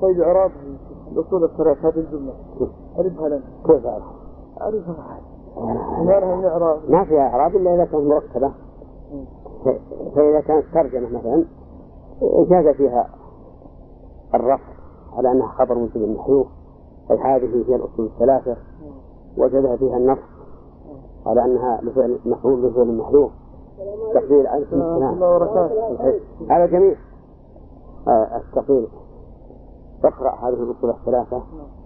طيب إعراب الأصول الثلاث هذه الجملة أعرفها لنا. كيف أعرف؟ أعرفها ما لها من إعراب. ما فيها إعراب إلا إذا كانت مركبة. فإذا كانت ترجمة مثلا جاز فيها الرفع على أنها خبر منتبه محذوف، أي هذه هي الأصول الثلاثة، وجدها فيها النص على أنها لفعل مفعول بفعل محذوف، تقدير على اسم السلام. هذا جميل. التقدير اقرأ هذه الأصول الثلاثة